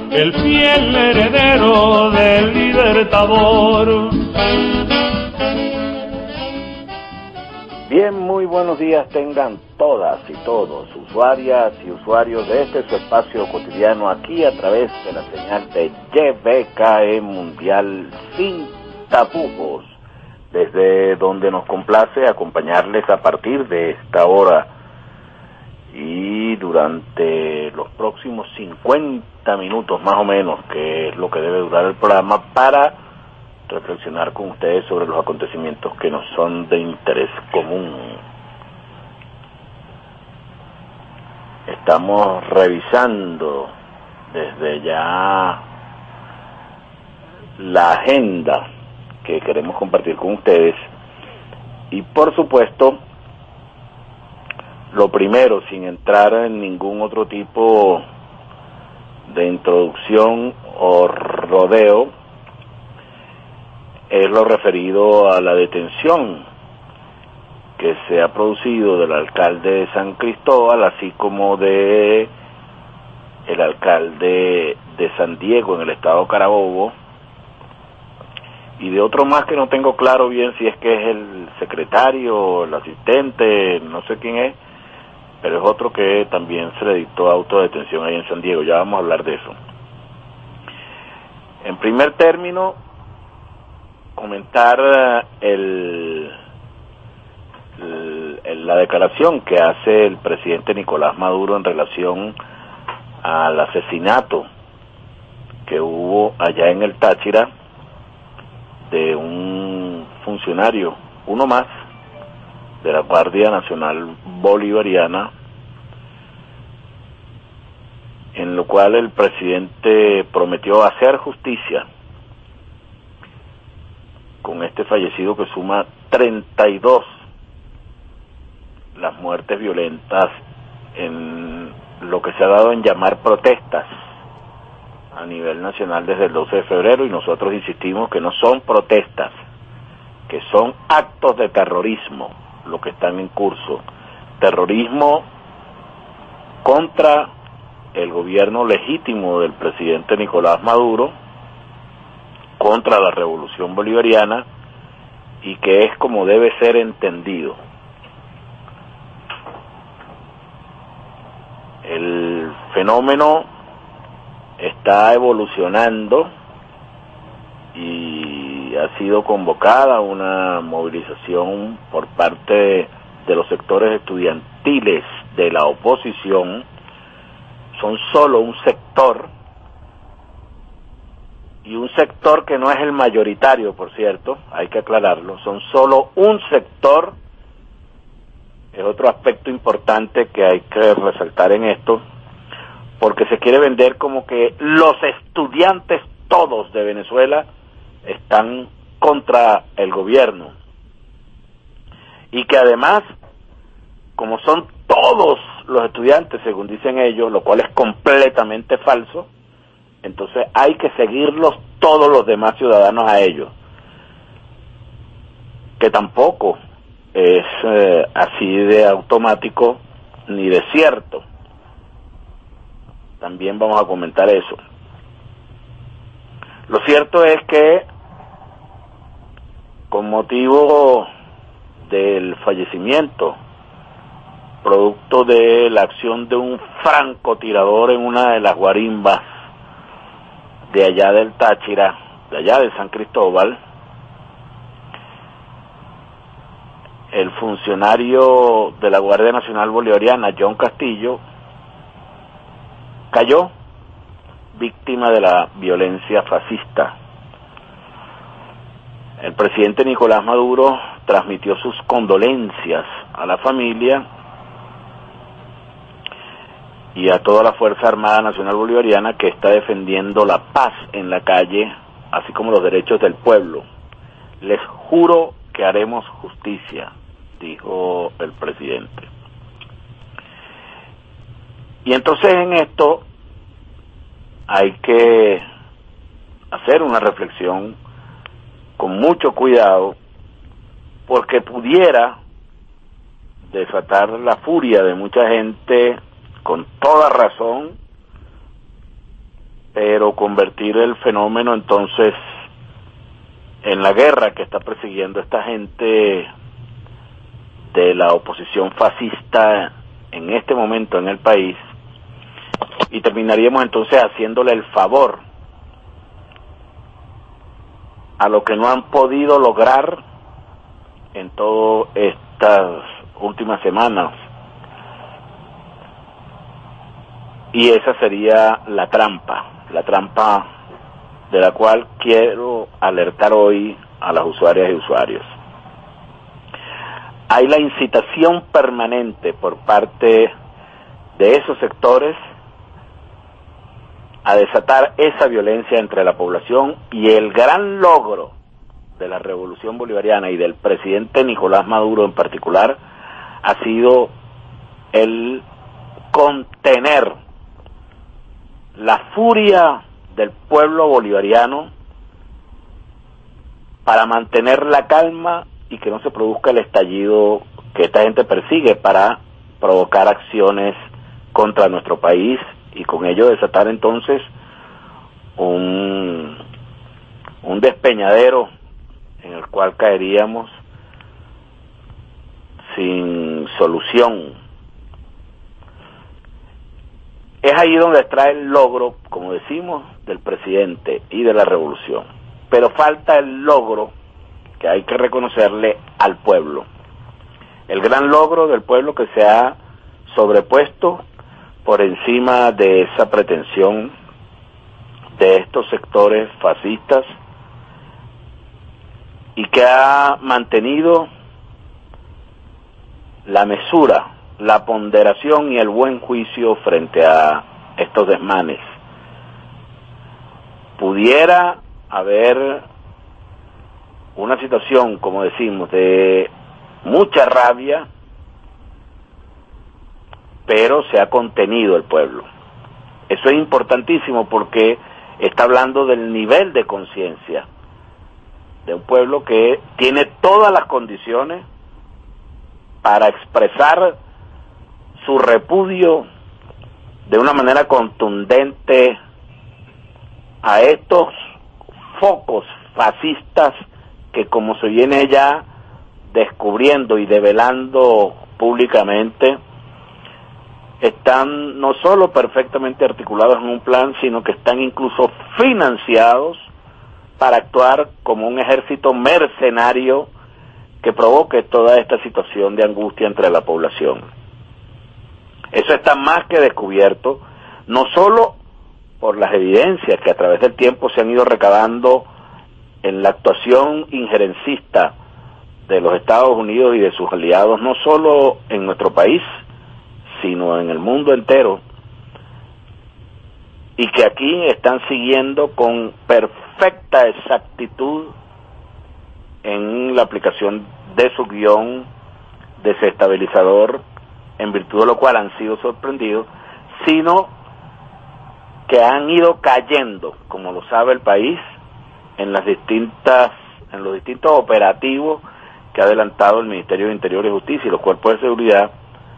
el fiel heredero del Libertador. Bien, muy buenos días tengan todas y todos, usuarias y usuarios de este su espacio cotidiano aquí a través de la señal de YBKE Mundial sin tapujos, desde donde nos complace acompañarles a partir de esta hora y durante los próximos 50 minutos más o menos, que es lo que debe durar el programa, para reflexionar con ustedes sobre los acontecimientos que nos son de interés común. Estamos revisando desde ya la agenda que queremos compartir con ustedes y por supuesto lo primero, sin entrar en ningún otro tipo de introducción o rodeo, es lo referido a la detención que se ha producido del alcalde de San Cristóbal, así como de el alcalde de San Diego en el estado Carabobo, y de otro más que no tengo claro bien si es que es el secretario, el asistente, no sé quién es, pero es otro que también se le dictó autodetención ahí en San Diego. Ya vamos a hablar de eso. En primer término, comentar la declaración que hace el presidente Nicolás Maduro en relación al asesinato que hubo allá en el Táchira de un funcionario, uno más, de la Guardia Nacional Bolivariana, en lo cual el presidente prometió hacer justicia con este fallecido que suma 32 las muertes violentas en lo que se ha dado en llamar protestas a nivel nacional desde el 12 de febrero, y nosotros insistimos que no son protestas, que son actos de terrorismo lo que están en curso, terrorismo contra el gobierno legítimo del presidente Nicolás Maduro, contra la revolución bolivariana, y que es como debe ser entendido. El fenómeno está evolucionando y ha sido convocada una movilización por parte de los sectores estudiantiles de la oposición. Son solo un sector, y un sector que no es el mayoritario, por cierto, hay que aclararlo, son solo un sector. Es otro aspecto importante que hay que resaltar en esto, porque se quiere vender como que los estudiantes todos de Venezuela están contra el gobierno, y que además, como son todos los estudiantes, según dicen ellos, lo cual es completamente falso, entonces hay que seguirlos todos los demás ciudadanos a ellos, que tampoco es así de automático ni de cierto. También vamos a comentar eso. Lo cierto es que con motivo del fallecimiento producto de la acción de un francotirador en una de las guarimbas de allá del Táchira, de allá de San Cristóbal, el funcionario de la Guardia Nacional Bolivariana, John Castillo, cayó víctima de la violencia fascista. El presidente Nicolás Maduro transmitió sus condolencias a la familia y a toda la Fuerza Armada Nacional Bolivariana, que está defendiendo la paz en la calle, así como los derechos del pueblo. Les juro que haremos justicia, dijo el presidente. Y entonces en esto hay que hacer una reflexión con mucho cuidado, porque pudiera desatar la furia de mucha gente con toda razón, pero convertir el fenómeno entonces en la guerra que está persiguiendo esta gente de la oposición fascista en este momento en el país, y terminaríamos entonces haciéndole el favor a lo que no han podido lograr en todas estas últimas semanas. Y esa sería la trampa de la cual quiero alertar hoy a las usuarias y usuarios. Hay la incitación permanente por parte de esos sectores a desatar esa violencia entre la población, y el gran logro de la revolución bolivariana y del presidente Nicolás Maduro en particular ha sido el contener la furia del pueblo bolivariano para mantener la calma y que no se produzca el estallido que esta gente persigue para provocar acciones contra nuestro país y con ello desatar entonces un despeñadero en el cual caeríamos sin solución. Es ahí donde está el logro, como decimos, del presidente y de la revolución. Pero falta el logro que hay que reconocerle al pueblo. El gran logro del pueblo que se ha sobrepuesto por encima de esa pretensión de estos sectores fascistas y que ha mantenido la mesura, la ponderación y el buen juicio frente a estos desmanes. Pudiera haber una situación, como decimos, de mucha rabia, pero se ha contenido el pueblo. Eso es importantísimo porque está hablando del nivel de conciencia de un pueblo que tiene todas las condiciones para expresar su repudio de una manera contundente a estos focos fascistas que, como se viene ya descubriendo y develando públicamente, están no solo perfectamente articulados en un plan, sino que están incluso financiados para actuar como un ejército mercenario que provoque toda esta situación de angustia entre la población. Eso está más que descubierto, no solo por las evidencias que a través del tiempo se han ido recabando en la actuación injerencista de los Estados Unidos y de sus aliados, no solo en nuestro país, sino en el mundo entero, y que aquí están siguiendo con perfecta exactitud en la aplicación de su guión desestabilizador, en virtud de lo cual han sido sorprendidos, sino que han ido cayendo, como lo sabe el país, en los distintos operativos que ha adelantado el Ministerio de Interior y Justicia y los cuerpos de seguridad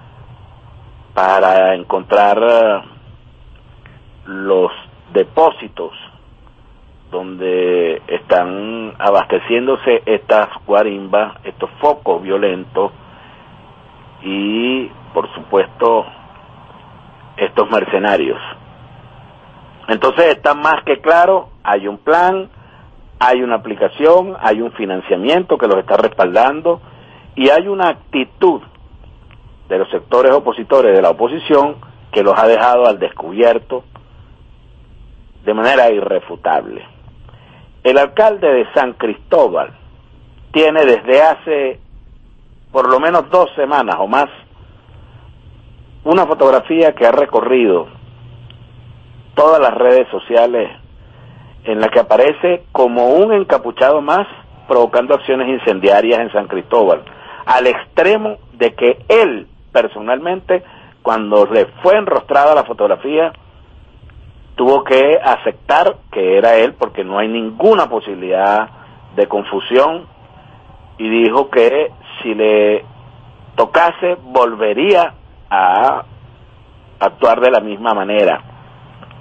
para encontrar los depósitos donde están abasteciéndose estas guarimbas, estos focos violentos y, por supuesto, estos mercenarios. Entonces está más que claro, hay un plan, hay una aplicación, hay un financiamiento que los está respaldando y hay una actitud de los sectores opositores de la oposición que los ha dejado al descubierto de manera irrefutable. El alcalde de San Cristóbal tiene desde hace por lo menos 2 semanas o más una fotografía que ha recorrido todas las redes sociales en la que aparece como un encapuchado más provocando acciones incendiarias en San Cristóbal, al extremo de que él personalmente, cuando le fue enrostrada la fotografía, tuvo que aceptar que era él porque no hay ninguna posibilidad de confusión, y dijo que si le tocase volvería a actuar de la misma manera.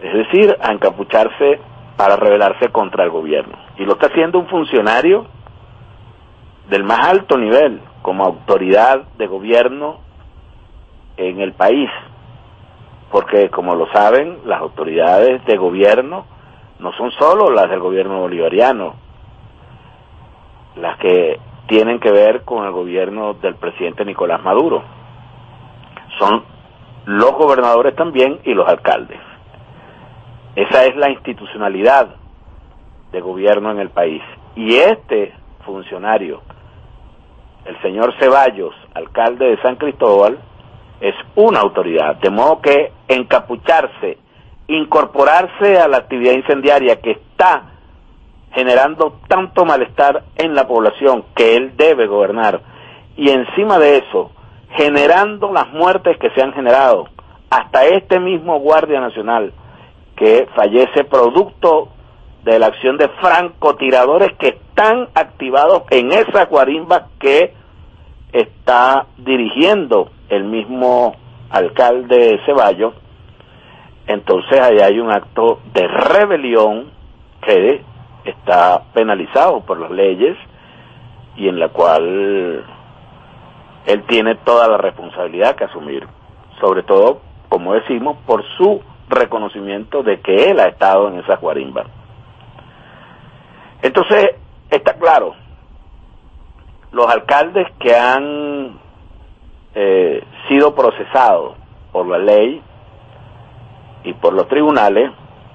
es decir, a encapucharse para rebelarse contra el gobierno. Y lo está haciendo un funcionario del más alto nivel, como autoridad de gobierno en el país, porque como lo saben, las autoridades de gobierno no son solo las del gobierno bolivariano, las que tienen que ver con el gobierno del presidente Nicolás Maduro, son los gobernadores también y los alcaldes. Esa es la institucionalidad de gobierno en el país. Y este funcionario, el señor Ceballos, alcalde de San Cristóbal, es una autoridad, de modo que encapucharse, incorporarse a la actividad incendiaria que está generando tanto malestar en la población que él debe gobernar, y encima de eso, generando las muertes que se han generado, hasta este mismo Guardia Nacional, que fallece producto de la acción de francotiradores que están activados en esa guarimba que está dirigiendo el mismo alcalde Ceballos. Entonces ahí hay un acto de rebelión que está penalizado por las leyes y en la cual él tiene toda la responsabilidad que asumir, sobre todo, como decimos, por su reconocimiento de que él ha estado en esas guarimbas. Entonces, está claro, los alcaldes que han sido procesados por la ley y por los tribunales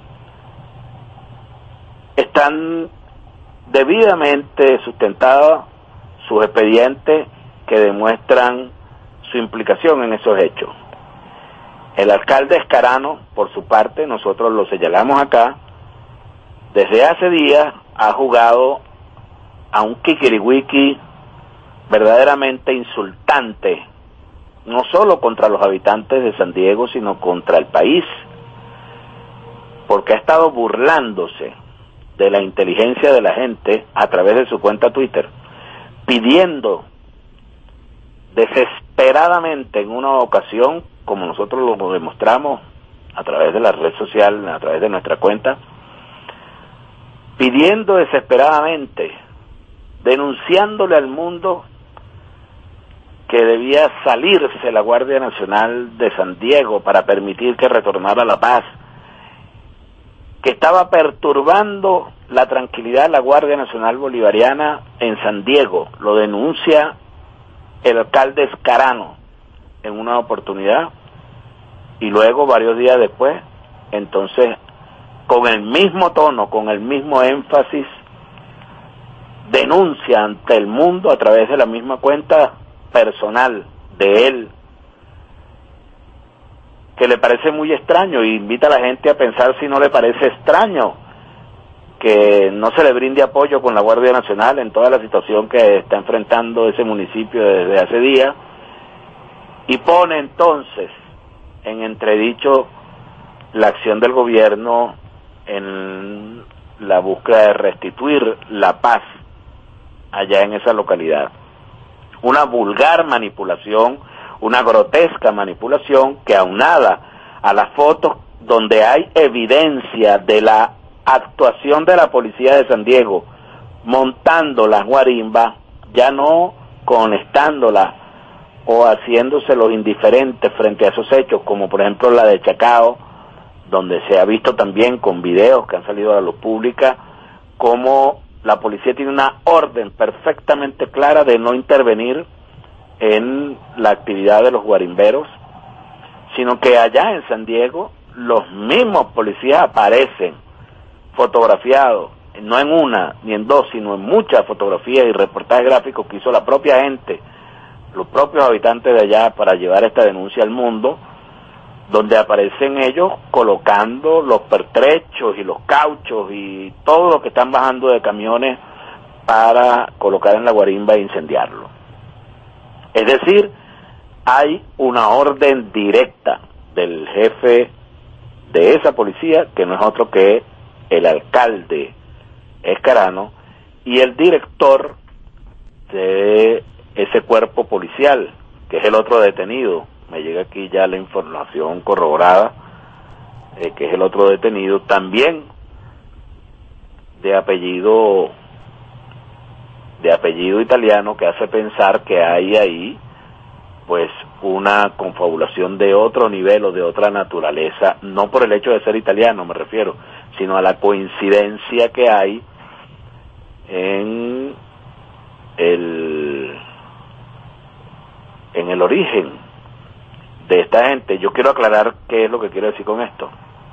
están debidamente sustentados sus expedientes que demuestran su implicación en esos hechos. El alcalde Escarano, por su parte, nosotros lo señalamos acá, desde hace días ha jugado a un kikiriwiki verdaderamente insultante, no solo contra los habitantes de San Diego, sino contra el país, porque ha estado burlándose de la inteligencia de la gente a través de su cuenta Twitter, pidiendo desesperadamente en una ocasión, como nosotros lo demostramos a través de la red social, a través de nuestra cuenta, pidiendo desesperadamente, denunciándole al mundo que debía salirse la Guardia Nacional de San Diego para permitir que retornara la paz, que estaba perturbando la tranquilidad de la Guardia Nacional Bolivariana en San Diego. Lo denuncia el alcalde Escarano en una oportunidad y luego, varios días después, entonces, con el mismo tono, con el mismo énfasis, denuncia ante el mundo a través de la misma cuenta personal de él, que le parece muy extraño, y invita a la gente a pensar si no le parece extraño que no se le brinde apoyo con la Guardia Nacional en toda la situación que está enfrentando ese municipio desde hace días, y pone entonces en entredicho la acción del gobierno en la búsqueda de restituir la paz allá en esa localidad. Una vulgar manipulación, una grotesca manipulación que, aunada a las fotos donde hay evidencia de la actuación de la policía de San Diego montando las guarimbas, ya no conectándolas o haciéndose los indiferentes frente a esos hechos, como por ejemplo la de Chacao, donde se ha visto también con videos que han salido a la luz pública, como la policía tiene una orden perfectamente clara de no intervenir en la actividad de los guarimberos, sino que allá en San Diego los mismos policías aparecen fotografiados, no en una ni en dos, sino en muchas fotografías y reportajes gráficos que hizo la propia gente, los propios habitantes de allá, para llevar esta denuncia al mundo, donde aparecen ellos colocando los pertrechos y los cauchos y todo lo que están bajando de camiones para colocar en la guarimba e incendiarlo. Es decir, hay una orden directa del jefe de esa policía, que no es otro que el alcalde Escarano, y el director de ese cuerpo policial, que es el otro detenido. Me llega aquí ya la información corroborada, que es el otro detenido, también de apellido italiano, que hace pensar que hay ahí pues una confabulación de otro nivel o de otra naturaleza, no por el hecho de ser italiano me refiero, sino a la coincidencia que hay en el origen de esta gente. Yo quiero aclarar qué es lo que quiero decir con esto.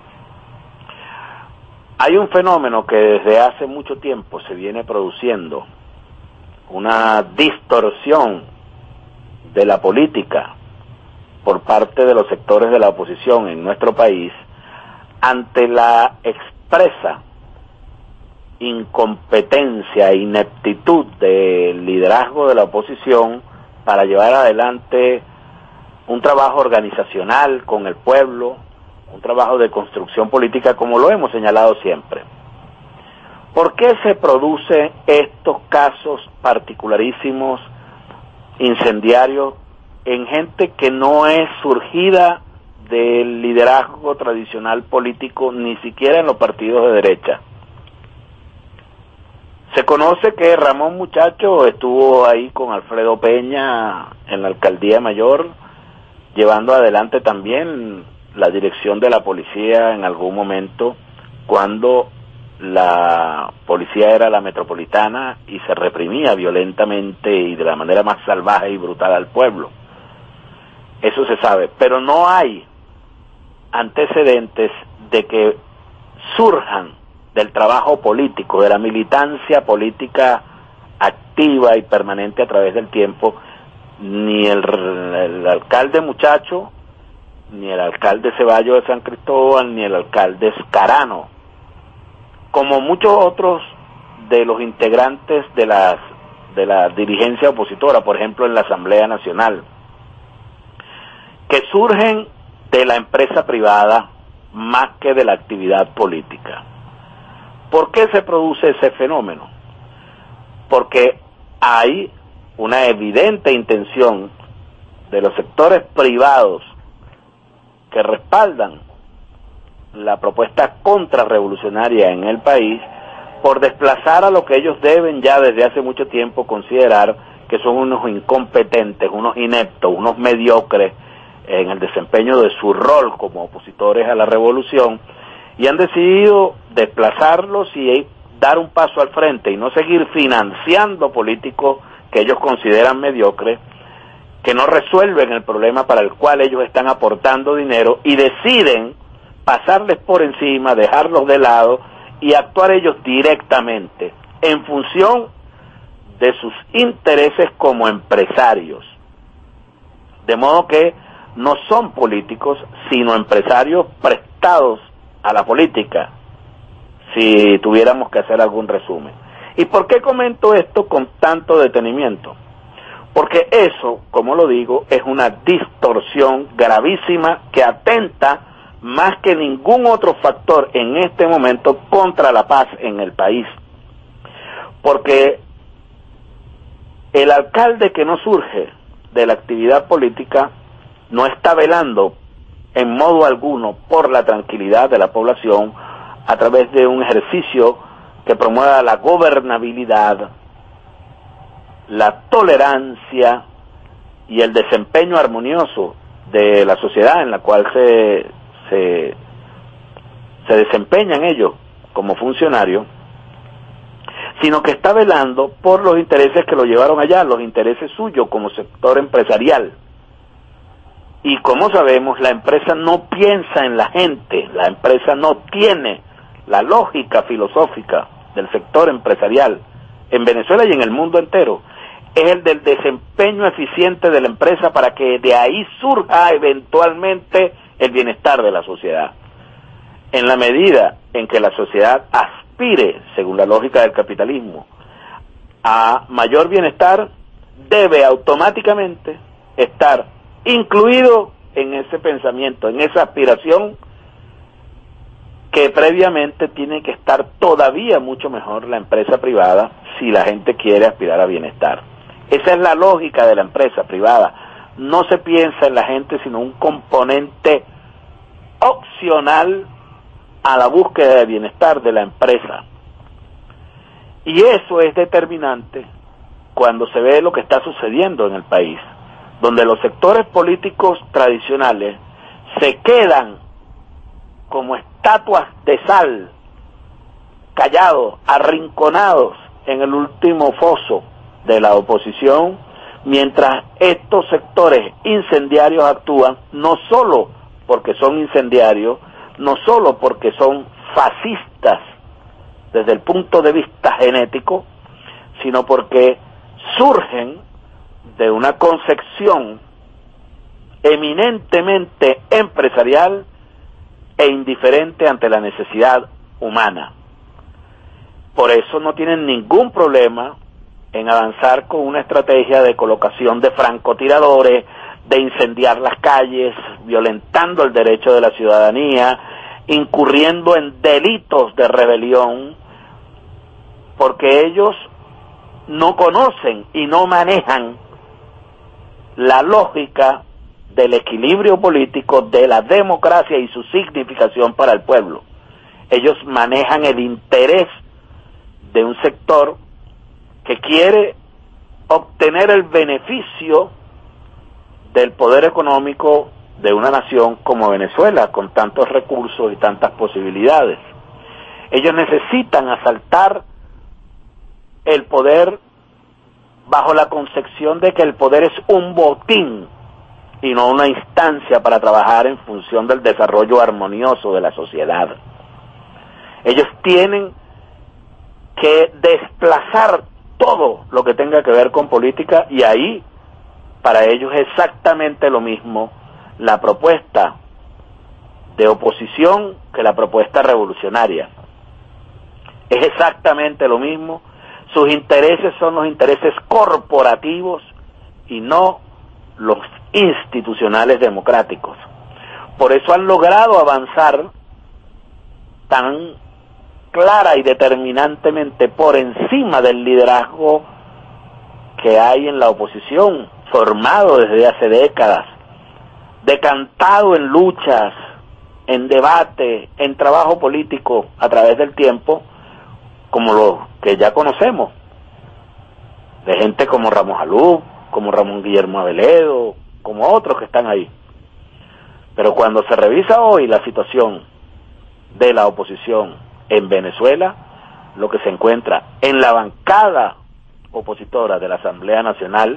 Hay un fenómeno que desde hace mucho tiempo se viene produciendo, una distorsión de la política por parte de los sectores de la oposición en nuestro país ante la expresa incompetencia e ineptitud del liderazgo de la oposición para llevar adelante un trabajo organizacional con el pueblo, un trabajo de construcción política, como lo hemos señalado siempre. ¿Por qué se producen estos casos particularísimos, incendiarios, en gente que no es surgida del liderazgo tradicional político, ni siquiera en los partidos de derecha? Se conoce que Ramón Muchacho estuvo ahí con Alfredo Peña en la alcaldía mayor, llevando adelante también la dirección de la policía en algún momento, cuando la policía era la metropolitana y se reprimía violentamente y de la manera más salvaje y brutal al pueblo. Eso se sabe, pero no hay antecedentes de que surjan del trabajo político, de la militancia política activa y permanente a través del tiempo, ni el alcalde Muchacho, ni el alcalde Ceballos de San Cristóbal, ni el alcalde Escarano, como muchos otros de los integrantes de la dirigencia opositora, por ejemplo en la Asamblea Nacional, que surgen de la empresa privada más que de la actividad política. ¿Por qué se produce ese fenómeno? Porque hay una evidente intención de los sectores privados que respaldan la propuesta contrarrevolucionaria en el país por desplazar a lo que ellos deben ya desde hace mucho tiempo considerar que son unos incompetentes, unos ineptos, unos mediocres en el desempeño de su rol como opositores a la revolución, y han decidido desplazarlos y dar un paso al frente y no seguir financiando políticos que ellos consideran mediocres, que no resuelven el problema para el cual ellos están aportando dinero, y deciden pasarles por encima, dejarlos de lado y actuar ellos directamente en función de sus intereses como empresarios. De modo que no son políticos, sino empresarios prestados a la política, si tuviéramos que hacer algún resumen. ¿Y por qué comento esto con tanto detenimiento? Porque eso, como lo digo, es una distorsión gravísima que atenta más que ningún otro factor en este momento contra la paz en el país. Porque el alcalde que no surge de la actividad política no está velando en modo alguno por la tranquilidad de la población a través de un ejercicio que promueva la gobernabilidad, la tolerancia y el desempeño armonioso de la sociedad en la cual se desempeñan ellos como funcionarios, sino que está velando por los intereses que lo llevaron allá, los intereses suyos como sector empresarial. Y como sabemos, la empresa no piensa en la gente, la empresa no tiene la lógica filosófica del sector empresarial en Venezuela y en el mundo entero. Es el del desempeño eficiente de la empresa para que de ahí surja eventualmente el bienestar de la sociedad. En la medida en que la sociedad aspire, según la lógica del capitalismo, a mayor bienestar, debe automáticamente estar incluido en ese pensamiento, en esa aspiración, que previamente tiene que estar todavía mucho mejor la empresa privada si la gente quiere aspirar a bienestar. Esa es la lógica de la empresa privada. No se piensa en la gente sino un componente opcional a la búsqueda de bienestar de la empresa. Y eso es determinante cuando se ve lo que está sucediendo en el país, donde los sectores políticos tradicionales se quedan como estatuas de sal, callados, arrinconados en el último foso de la oposición, mientras estos sectores incendiarios actúan, no solo porque son incendiarios, no solo porque son fascistas desde el punto de vista genético, sino porque surgen de una concepción eminentemente empresarial e indiferente ante la necesidad humana. Por eso no tienen ningún problema en avanzar con una estrategia de colocación de francotiradores, de incendiar las calles, violentando el derecho de la ciudadanía, incurriendo en delitos de rebelión, porque ellos no conocen y no manejan la lógica del equilibrio político, de la democracia y su significación para el pueblo. Ellos manejan el interés de un sector que quiere obtener el beneficio del poder económico de una nación como Venezuela, con tantos recursos y tantas posibilidades. Ellos necesitan asaltar el poder bajo la concepción de que el poder es un botín y no una instancia para trabajar en función del desarrollo armonioso de la sociedad. Ellos tienen que desplazar todo lo que tenga que ver con política, y ahí para ellos es exactamente lo mismo la propuesta de oposición que la propuesta revolucionaria. Es exactamente lo mismo. Sus intereses son los intereses corporativos y no los institucionales democráticos. Por eso han logrado avanzar tan clara y determinantemente por encima del liderazgo que hay en la oposición, formado desde hace décadas, decantado en luchas, en debate, en trabajo político a través del tiempo, como lo que ya conocemos, de gente como Ramos Alú, como Ramón Guillermo Aveledo, como otros que están ahí. Pero cuando se revisa hoy la situación de la oposición en Venezuela, lo que se encuentra en la bancada opositora de la Asamblea Nacional,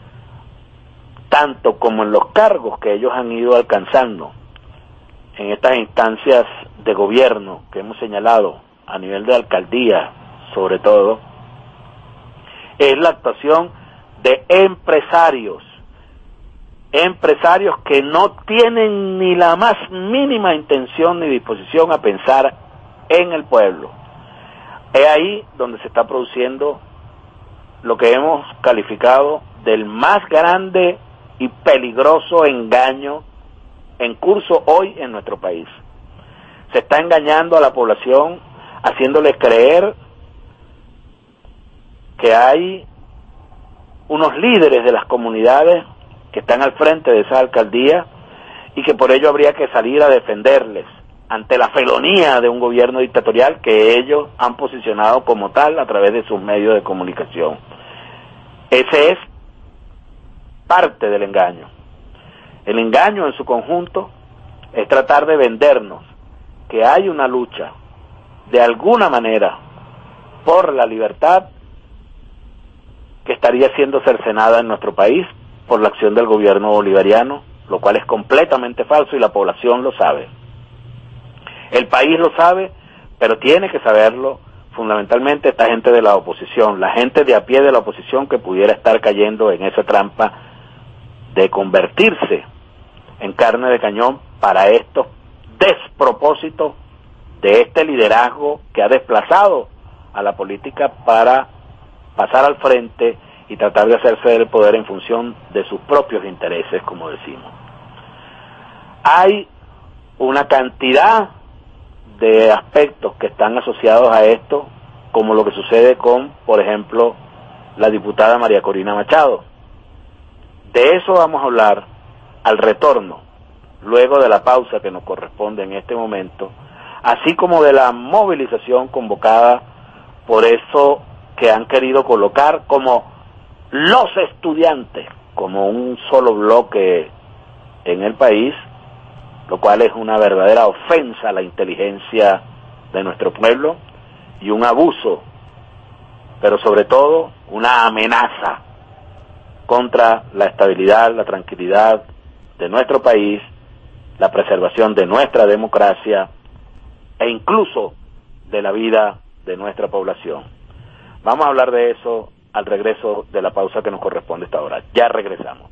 tanto como en los cargos que ellos han ido alcanzando en estas instancias de gobierno que hemos señalado, a nivel de alcaldía sobre todo, es la actuación de empresarios que no tienen ni la más mínima intención ni disposición a pensar en el pueblo. Es ahí donde se está produciendo lo que hemos calificado del más grande y peligroso engaño en curso hoy en nuestro país. Se está engañando a la población, haciéndoles creer que hay unos líderes de las comunidades que están al frente de esa alcaldía y que por ello habría que salir a defenderles ante la felonía de un gobierno dictatorial que ellos han posicionado como tal a través de sus medios de comunicación. Ese es parte del engaño. El engaño en su conjunto es tratar de vendernos que hay una lucha de alguna manera por la libertad que estaría siendo cercenada en nuestro país por la acción del gobierno bolivariano, lo cual es completamente falso y la población lo sabe. El país lo sabe, pero tiene que saberlo fundamentalmente esta gente de la oposición, la gente de a pie de la oposición que pudiera estar cayendo en esa trampa de convertirse en carne de cañón para estos despropósitos de este liderazgo que ha desplazado a la política para pasar al frente y tratar de hacerse del poder en función de sus propios intereses, como decimos. Hay una cantidad de aspectos que están asociados a esto, como lo que sucede con, por ejemplo, la diputada María Corina Machado. De eso vamos a hablar al retorno, luego de la pausa que nos corresponde en este momento, así como de la movilización convocada por eso que han querido colocar como los estudiantes, como un solo bloque en el país, lo cual es una verdadera ofensa a la inteligencia de nuestro pueblo y un abuso, pero sobre todo una amenaza contra la estabilidad, la tranquilidad de nuestro país, la preservación de nuestra democracia e incluso de la vida de nuestra población. Vamos a hablar de eso al regreso de la pausa que nos corresponde a esta hora. Ya regresamos.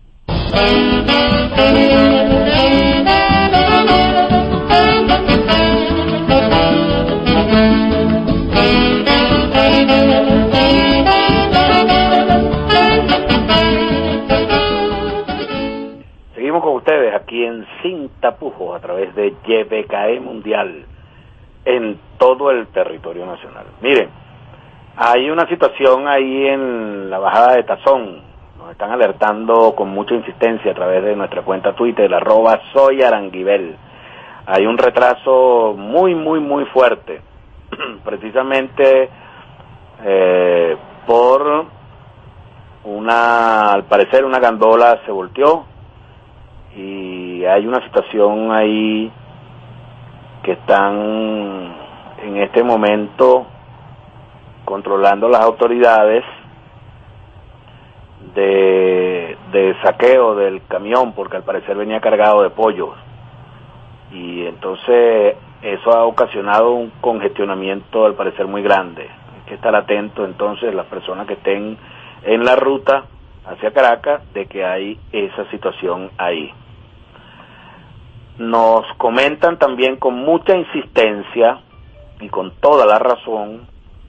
Seguimos con ustedes aquí en Sin Tapujos a través de YBKE Mundial en todo el territorio nacional. Miren, hay una situación ahí en la bajada de Tazón. Nos están alertando con mucha insistencia a través de nuestra cuenta Twitter, @soyaranguibel. Hay un retraso muy fuerte, precisamente por al parecer una gandola se volteó y hay una situación ahí que están en este momento controlando las autoridades de saqueo del camión, porque al parecer venía cargado de pollos, y entonces eso ha ocasionado un congestionamiento al parecer muy grande. Hay que estar atento entonces las personas que estén en la ruta hacia Caracas de que hay esa situación ahí. Nos comentan también con mucha insistencia y con toda la razón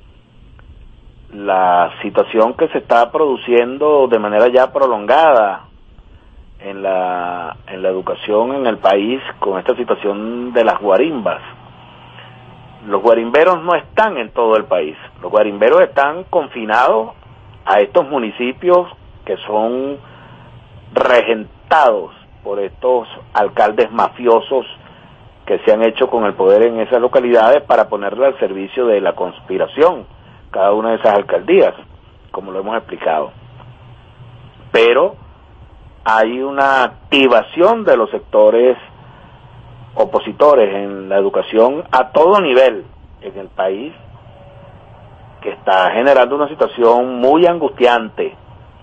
la situación que se está produciendo de manera ya prolongada en la educación en el país con esta situación de las guarimbas. Los guarimberos no están en todo el país, los guarimberos están confinados a estos municipios que son regentados por estos alcaldes mafiosos que se han hecho con el poder en esas localidades para ponerle al servicio de la conspiración cada una de esas alcaldías, como lo hemos explicado. Pero hay una activación de los sectores opositores en la educación a todo nivel en el país, que está generando una situación muy angustiante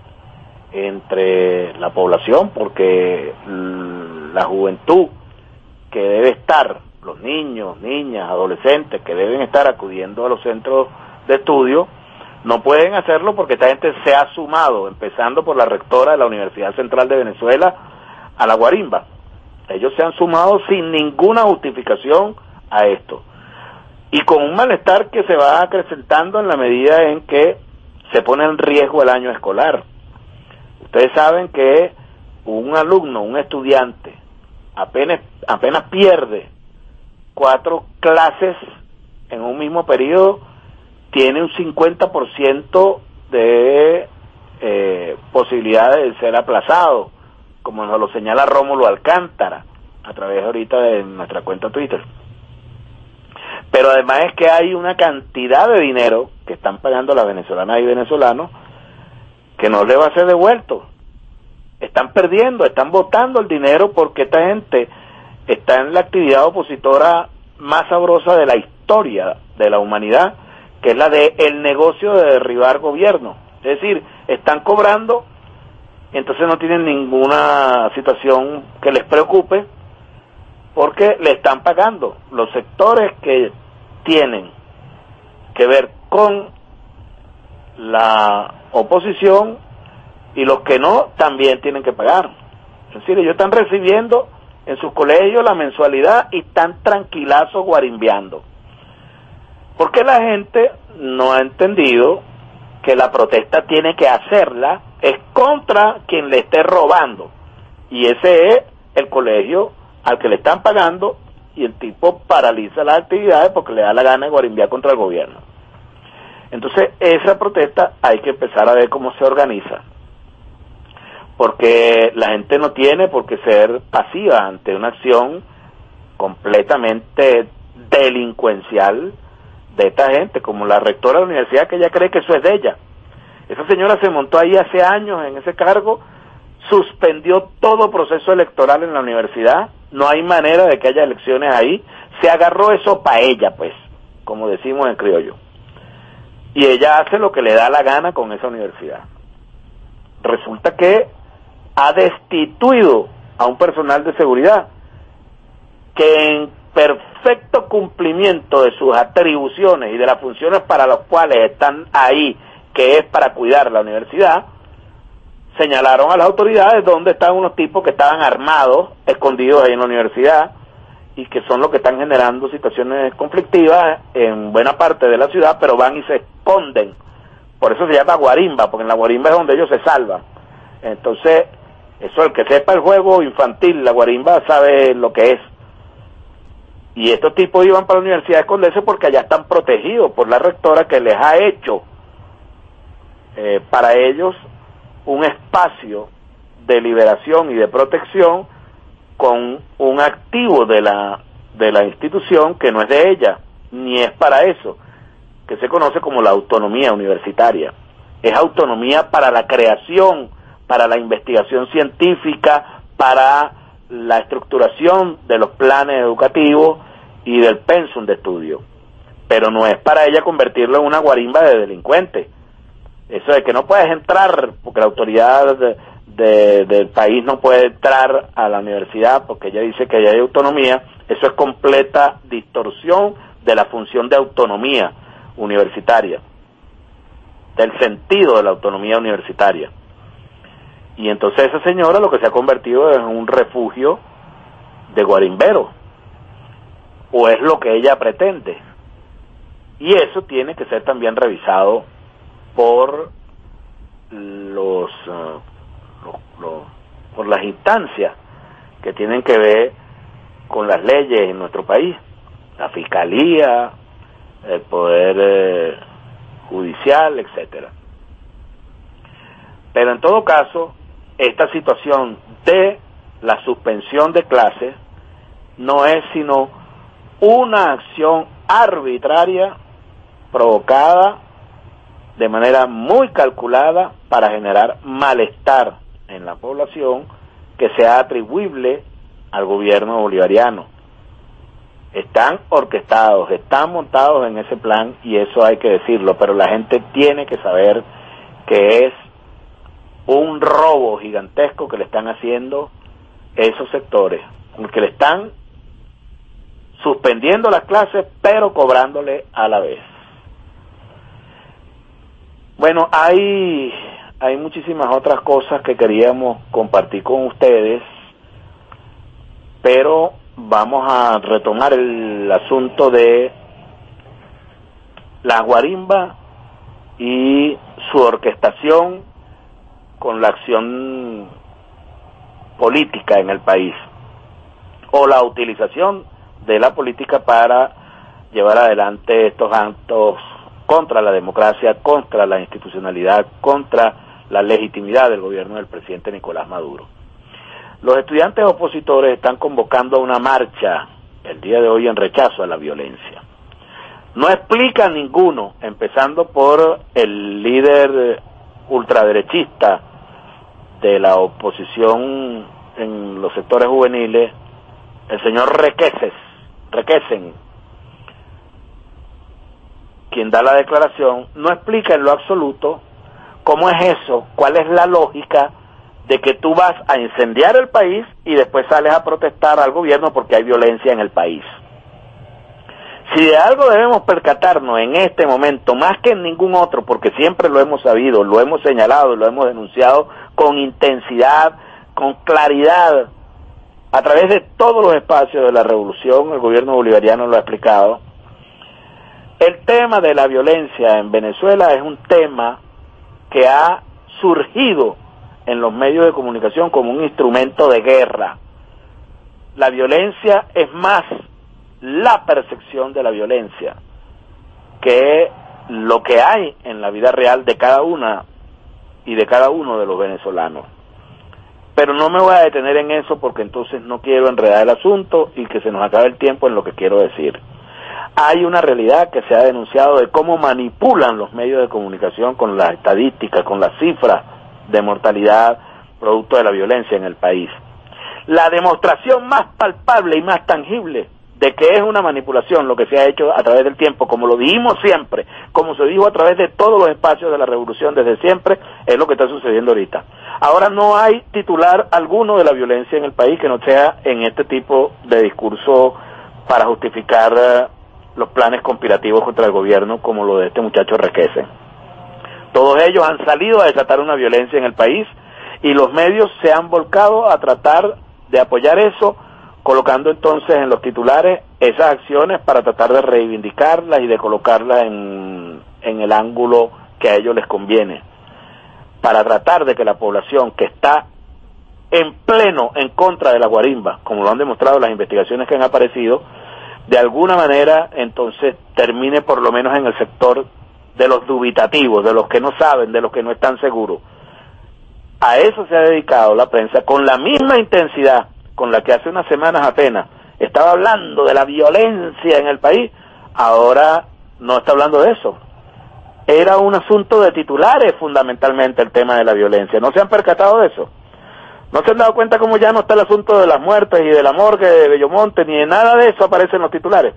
entre la población, porque la juventud que debe estar, los niños, niñas, adolescentes que deben estar acudiendo a los centros de estudio, no pueden hacerlo porque esta gente se ha sumado, empezando por la rectora de la Universidad Central de Venezuela, a la guarimba. Ellos se han sumado sin ninguna justificación a esto, y con un malestar que se va acrecentando en la medida en que se pone en riesgo el año escolar. Ustedes saben que un alumno, un estudiante, apenas pierde 4 clases en un mismo periodo, tiene un 50% de posibilidades de ser aplazado, como nos lo señala Rómulo Alcántara a través ahorita de nuestra cuenta Twitter. Pero además es que hay una cantidad de dinero que están pagando las venezolanas y venezolanos que no le va a ser devuelto. Están perdiendo, están botando el dinero porque esta gente está en la actividad opositora más sabrosa de la historia de la humanidad, que es la de el negocio de derribar gobierno. Es decir, están cobrando, entonces no tienen ninguna situación que les preocupe, porque le están pagando. Los sectores que tienen que ver con la oposición y los que no, también tienen que pagar. Es decir, ellos están recibiendo en sus colegios la mensualidad y están tranquilazos guarimbeando. Porque la gente no ha entendido que la protesta tiene que hacerla es contra quien le esté robando, y ese es el colegio al que le están pagando, y el tipo paraliza las actividades porque le da la gana de guarimbear contra el gobierno. Entonces esa protesta hay que empezar a ver cómo se organiza, porque la gente no tiene por qué ser pasiva ante una acción completamente delincuencial de esta gente, como la rectora de la universidad, que ella cree que eso es de ella. Esa señora se montó ahí hace años en ese cargo, suspendió todo proceso electoral en la universidad, no hay manera de que haya elecciones ahí, se agarró eso para ella, pues, como decimos en criollo. Y ella hace lo que le da la gana con esa universidad. Resulta que ha destituido a un personal de seguridad que en perfecto cumplimiento de sus atribuciones y de las funciones para las cuales están ahí, que es para cuidar la universidad, señalaron a las autoridades donde estaban unos tipos que estaban armados, escondidos ahí en la universidad, y que son los que están generando situaciones conflictivas en buena parte de la ciudad, pero van y se esconden. Por eso se llama guarimba, porque en la guarimba es donde ellos se salvan. Entonces, eso, el que sepa el juego infantil, la guarimba, sabe lo que es. Y estos tipos iban para la universidad a esconderse porque allá están protegidos por la rectora, que les ha hecho para ellos un espacio de liberación y de protección con un activo de la institución que no es de ella, ni es para eso, que se conoce como la autonomía universitaria. Es autonomía para la creación, para la investigación científica, para la estructuración de los planes educativos y del pensum de estudio, pero no es para ella convertirlo en una guarimba de delincuentes. Eso de que no puedes entrar, porque la autoridad del país no puede entrar a la universidad porque ella dice que allá hay autonomía, eso es completa distorsión de la función de autonomía universitaria, del sentido de la autonomía universitaria. Y entonces esa señora lo que se ha convertido es en un refugio de guarimberos, o es lo que ella pretende, y eso tiene que ser también revisado por por las instancias que tienen que ver con las leyes en nuestro país, la fiscalía, el poder judicial, etcétera. Pero en todo caso, esta situación de la suspensión de clases no es sino una acción arbitraria provocada de manera muy calculada para generar malestar en la población, que sea atribuible al gobierno bolivariano. Están orquestados, están montados en ese plan, y eso hay que decirlo, pero la gente tiene que saber que es un robo gigantesco que le están haciendo esos sectores, que le están suspendiendo las clases pero cobrándole a la vez. Bueno, hay muchísimas otras cosas que queríamos compartir con ustedes, pero vamos a retomar el asunto de la guarimba y su orquestación con la acción política en el país, o la utilización de la política para llevar adelante estos actos contra la democracia, contra la institucionalidad, contra la legitimidad del gobierno del presidente Nicolás Maduro. Los estudiantes opositores están convocando a una marcha el día de hoy en rechazo a la violencia. No explica ninguno, empezando por el líder ultraderechista de la oposición en los sectores juveniles, el señor Requesen, quien da la declaración, no explica en lo absoluto cómo es eso, cuál es la lógica de que tú vas a incendiar el país y después sales a protestar al gobierno porque hay violencia en el país. Si de algo debemos percatarnos en este momento, más que en ningún otro, porque siempre lo hemos sabido, lo hemos señalado, lo hemos denunciado con intensidad, con claridad, a través de todos los espacios de la revolución, el gobierno bolivariano lo ha explicado. El tema de la violencia en Venezuela es un tema que ha surgido en los medios de comunicación como un instrumento de guerra. La violencia es más la percepción de la violencia que lo que hay en la vida real de cada una y de cada uno de los venezolanos. Pero no me voy a detener en eso porque entonces no quiero enredar el asunto y que se nos acabe el tiempo en lo que quiero decir. Hay una realidad que se ha denunciado de cómo manipulan los medios de comunicación con las estadísticas, con las cifras de mortalidad producto de la violencia en el país. La demostración más palpable y más tangible de que es una manipulación lo que se ha hecho a través del tiempo, como lo dijimos siempre, como se dijo a través de todos los espacios de la revolución desde siempre, es lo que está sucediendo ahorita. Ahora no hay titular alguno de la violencia en el país que no sea en este tipo de discurso para justificar los planes conspirativos contra el gobierno, como lo de este muchacho Requese. Todos ellos han salido a desatar una violencia en el país y los medios se han volcado a tratar de apoyar eso, colocando entonces en los titulares esas acciones para tratar de reivindicarlas y de colocarlas en el ángulo que a ellos les conviene, para tratar de que la población que está en pleno en contra de la guarimba, como lo han demostrado las investigaciones que han aparecido, de alguna manera entonces termine por lo menos en el sector de los dubitativos, de los que no saben, de los que no están seguros. A eso se ha dedicado la prensa con la misma intensidad con la que hace unas semanas apenas estaba hablando de la violencia en el país. Ahora no está hablando de eso. Era un asunto de titulares fundamentalmente el tema de la violencia. ¿No se han percatado de eso? ¿No se han dado cuenta cómo ya no está el asunto de las muertes y de la morgue de Bellomonte, ni de nada de eso aparece en los titulares?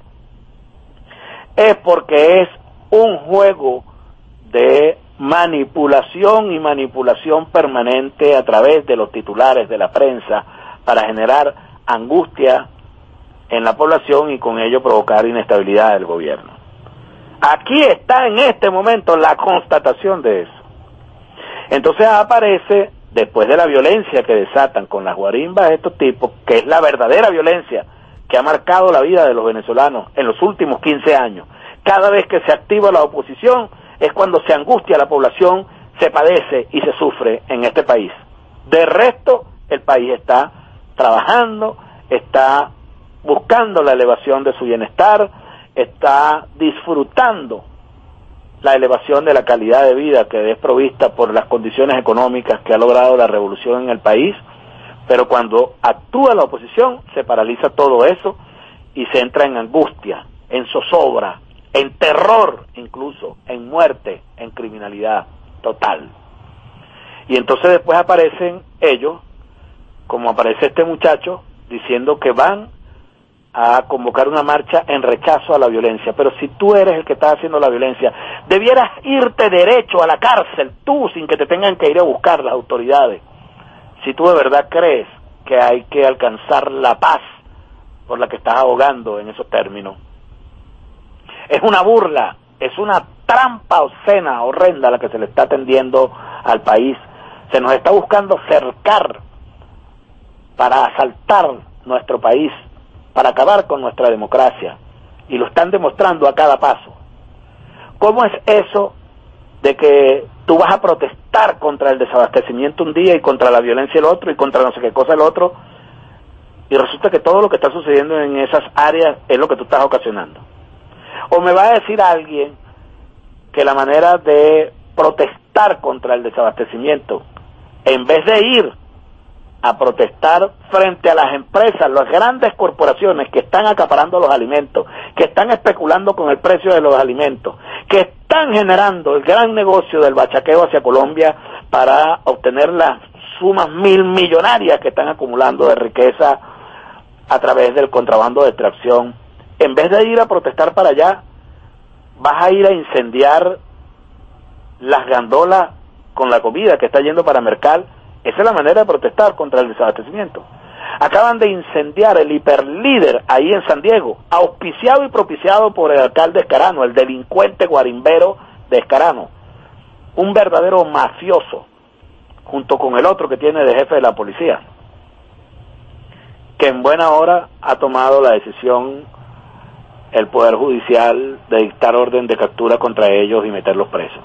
Es porque es un juego de manipulación y manipulación permanente a través de los titulares de la prensa para generar angustia en la población y con ello provocar inestabilidad del gobierno. Aquí está en este momento la constatación de eso. Entonces aparece, después de la violencia que desatan con las guarimbas de estos tipos, que es la verdadera violencia que ha marcado la vida de los venezolanos en los últimos 15 años, cada vez que se activa la oposición es cuando se angustia la población, se padece y se sufre en este país. De resto, el país está trabajando, está buscando la elevación de su bienestar, está disfrutando la elevación de la calidad de vida que es provista por las condiciones económicas que ha logrado la revolución en el país, pero cuando actúa la oposición se paraliza todo eso y se entra en angustia, en zozobra, en terror incluso, en muerte, en criminalidad total. Y entonces después aparecen ellos, como aparece este muchacho, diciendo que van a convocar una marcha en rechazo a la violencia. Pero si tú eres el que está haciendo la violencia, debieras irte derecho a la cárcel, tú, sin que te tengan que ir a buscar las autoridades. Si tú de verdad crees que hay que alcanzar la paz por la que estás ahogando en esos términos. Es una burla, es una trampa obscena, horrenda la que se le está tendiendo al país. Se nos está buscando cercar para asaltar nuestro país, para acabar con nuestra democracia, y lo están demostrando a cada paso. ¿Cómo es eso de que tú vas a protestar contra el desabastecimiento un día y contra la violencia el otro y contra no sé qué cosa el otro, y resulta que todo lo que está sucediendo en esas áreas es lo que tú estás ocasionando? ¿O me va a decir alguien que la manera de protestar contra el desabastecimiento, en vez de ir a protestar frente a las empresas, las grandes corporaciones que están acaparando los alimentos, que están especulando con el precio de los alimentos, que están generando el gran negocio del bachaqueo hacia Colombia para obtener las sumas millonarias que están acumulando de riqueza a través del contrabando de extracción? En vez de ir a protestar para allá, vas a ir a incendiar las gandolas con la comida que está yendo para Mercal. Esa es la manera de protestar contra el desabastecimiento. Acaban de incendiar el hiperlíder ahí en San Diego, auspiciado y propiciado por el alcalde Escarano, el delincuente guarimbero de Escarano, un verdadero mafioso, junto con el otro que tiene de jefe de la policía, que en buena hora ha tomado la decisión el Poder Judicial de dictar orden de captura contra ellos y meterlos presos.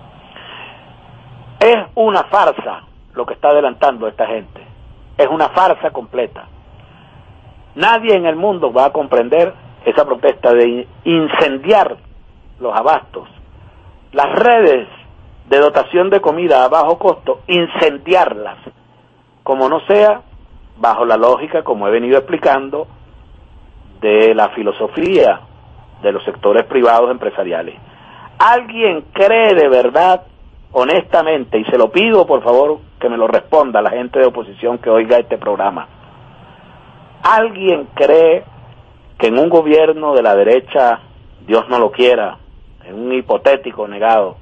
Es una farsa lo que está adelantando esta gente. Es una farsa completa. Nadie en el mundo va a comprender esa protesta de incendiar los abastos, las redes de dotación de comida a bajo costo, incendiarlas, como no sea bajo la lógica, como he venido explicando, de la filosofía de los sectores privados empresariales. ¿Alguien cree de verdad, honestamente, y se lo pido por favor que me lo responda la gente de oposición que oiga este programa, ¿alguien cree que en un gobierno de la derecha, Dios no lo quiera, en un hipotético negado,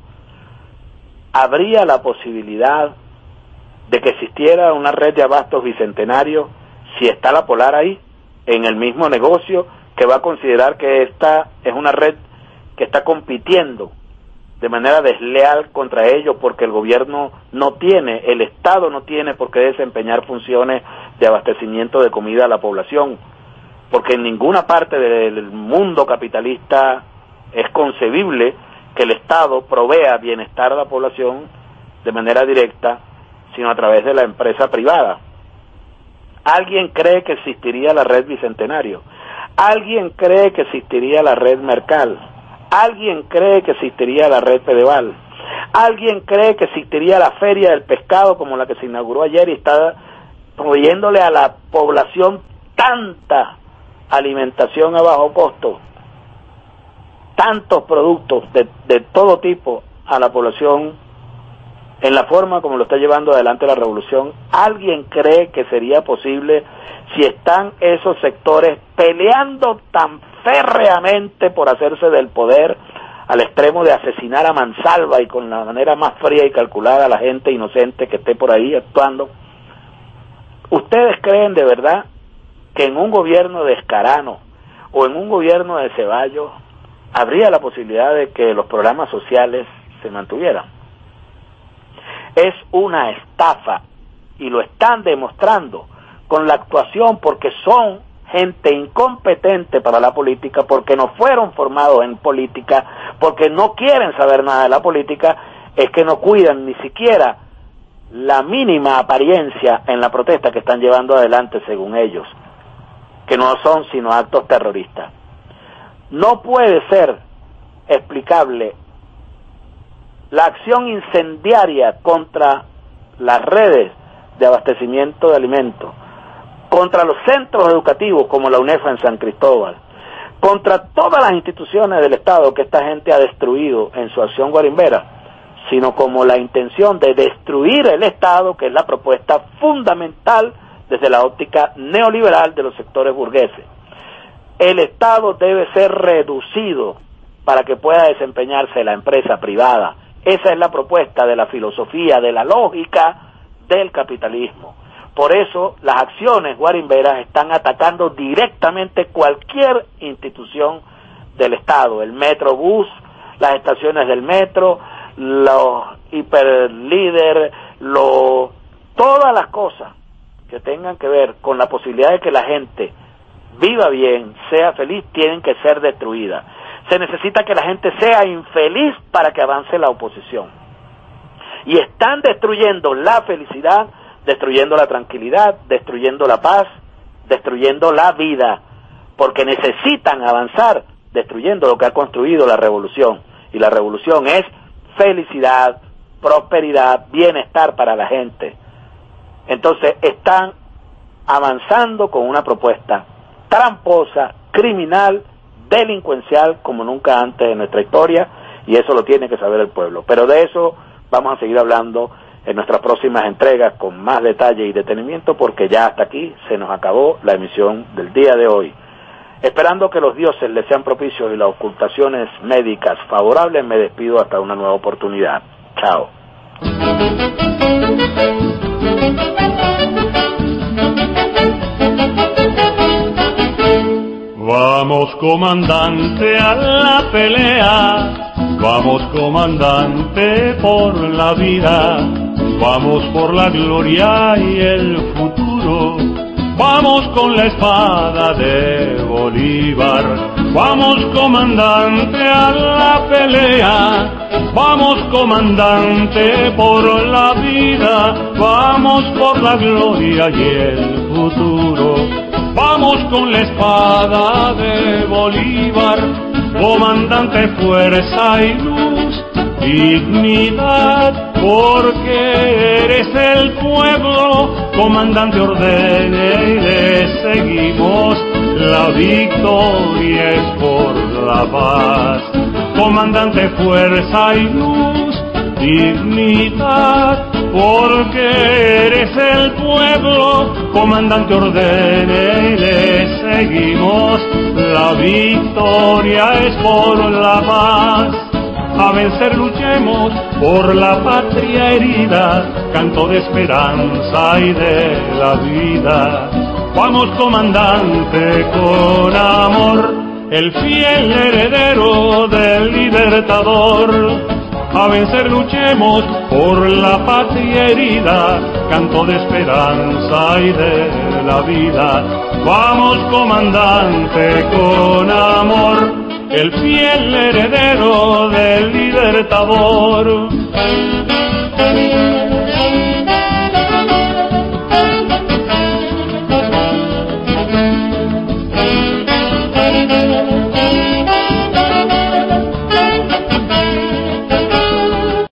habría la posibilidad de que existiera una red de abastos bicentenario si está la Polar ahí, en el mismo negocio, que va a considerar que esta es una red que está compitiendo de manera desleal contra ellos porque el gobierno no tiene, el Estado no tiene por qué desempeñar funciones de abastecimiento de comida a la población, porque en ninguna parte del mundo capitalista es concebible que el Estado provea bienestar a la población de manera directa, sino a través de la empresa privada. ¿Alguien cree que existiría la red Bicentenario? ¿Alguien cree que existiría la red Mercal? ¿Alguien cree que existiría la red Pedeval? ¿Alguien cree que existiría la Feria del Pescado como la que se inauguró ayer y está proveyéndole a la población tanta alimentación a bajo costo, tantos productos de todo tipo a la población en la forma como lo está llevando adelante la revolución? ¿Alguien cree que sería posible si están esos sectores peleando tan férreamente por hacerse del poder al extremo de asesinar a mansalva y con la manera más fría y calculada a la gente inocente que esté por ahí actuando? ¿Ustedes creen de verdad que en un gobierno de Escarano o en un gobierno de Ceballos habría la posibilidad de que los programas sociales se mantuvieran? Es una estafa y lo están demostrando con la actuación, porque son gente incompetente para la política, porque no fueron formados en política, porque no quieren saber nada de la política, es que no cuidan ni siquiera la mínima apariencia en la protesta que están llevando adelante según ellos, que no son sino actos terroristas. No puede ser explicable la acción incendiaria contra las redes de abastecimiento de alimentos, contra los centros educativos como la UNEFA en San Cristóbal, contra todas las instituciones del Estado que esta gente ha destruido en su acción guarimbera, sino como la intención de destruir el Estado, que es la propuesta fundamental desde la óptica neoliberal de los sectores burgueses. El Estado debe ser reducido para que pueda desempeñarse la empresa privada. Esa es la propuesta de la filosofía, de la lógica del capitalismo. Por eso las acciones guarimberas están atacando directamente cualquier institución del Estado, el Metrobús, las estaciones del metro, los hiperlíder, todas las cosas que tengan que ver con la posibilidad de que la gente viva bien, sea feliz, tienen que ser destruidas. Se necesita que la gente sea infeliz para que avance la oposición. Y están destruyendo la felicidad, destruyendo la tranquilidad, destruyendo la paz, destruyendo la vida, porque necesitan avanzar destruyendo lo que ha construido la revolución. Y la revolución es felicidad, prosperidad, bienestar para la gente. Entonces están avanzando con una propuesta tramposa, criminal, delincuencial como nunca antes en nuestra historia, y eso lo tiene que saber el pueblo. Pero de eso vamos a seguir hablando en nuestras próximas entregas con más detalle y detenimiento, porque ya hasta aquí se nos acabó la emisión del día de hoy. Esperando que los dioses les sean propicios y las ocultaciones médicas favorables, me despido hasta una nueva oportunidad. Chao. Vamos, comandante, a la pelea. Vamos, comandante, por la vida. Vamos por la gloria y el futuro. Vamos con la espada de Bolívar. Vamos, comandante, a la pelea. Vamos, comandante, por la vida. Vamos por la gloria y el futuro. Vamos con la espada de Bolívar, comandante, fuerza y luz, dignidad, porque eres el pueblo, comandante, ordene y le seguimos la victoria es por la paz. Comandante, fuerza y luz, dignidad, porque eres el pueblo. Comandante, ordene y le seguimos, la victoria es por la paz. A vencer luchemos por la patria herida, canto de esperanza y de la vida. Vamos, comandante, con amor, el fiel heredero del libertador. A vencer luchemos por la patria herida, canto de esperanza y de la vida. Vamos, comandante, con amor, el fiel heredero del libertador.